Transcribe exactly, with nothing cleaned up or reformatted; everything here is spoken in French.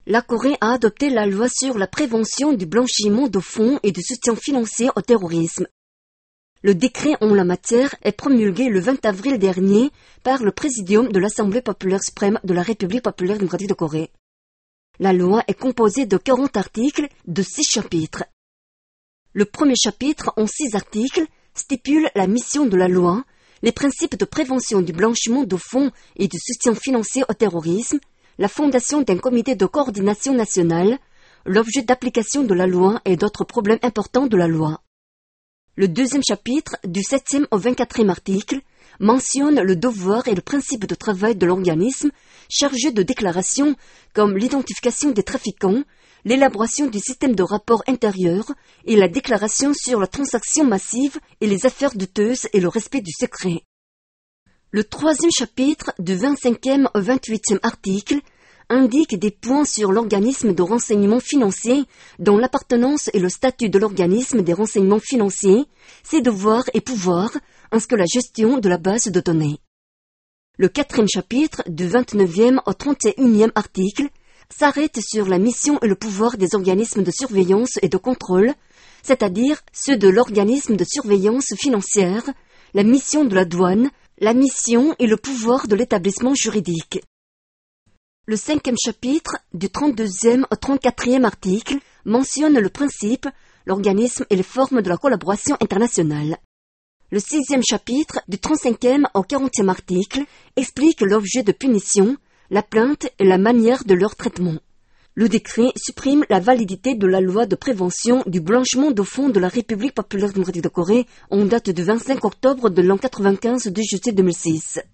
La Corée a adopté la loi sur la prévention du blanchiment de fonds et du soutien financier au terrorisme. Le décret en la matière est promulgué le vingt avril dernier par le Présidium de l'Assemblée populaire suprême de la République populaire démocratique de Corée. La loi est composée de quarante articles de six chapitres. Le premier chapitre, en six articles, stipule la mission de la loi, les principes de prévention du blanchiment de fonds et du soutien financier au terrorisme, la fondation d'un comité de coordination nationale, l'objet d'application de la loi et d'autres problèmes importants de la loi. Le deuxième chapitre, du septième au vingt-quatrième article, mentionne le devoir et le principe de travail de l'organisme chargé de déclarations comme l'identification des trafiquants, l'élaboration du système de rapport intérieur et la déclaration sur la transaction massive et les affaires douteuses et le respect du secret. Le troisième chapitre, du vingt-cinquième au vingt-huitième article, indique des points sur l'organisme de renseignement financier, dont l'appartenance et le statut de l'organisme des renseignements financiers, ses devoirs et pouvoirs, ainsi que la gestion de la base de données. Le quatrième chapitre, du vingt-neuvième au trente et unième article, s'arrête sur la mission et le pouvoir des organismes de surveillance et de contrôle, c'est-à-dire ceux de l'organisme de surveillance financière, la mission de la douane, la mission et le pouvoir de l'établissement juridique. Le cinquième chapitre, du trente-deuxième au trente-quatrième article, mentionne le principe, l'organisme et les formes de la collaboration internationale. Le sixième chapitre, du trente-cinquième au quarantième article, explique l'objet de punition, la plainte et la manière de leur traitement. Le décret supprime la validité de la loi de prévention du blanchiment de fonds de la République populaire démocratique de Corée en date du vingt-cinq octobre de l'an quatre-vingt-quinze de juillet deux mille six.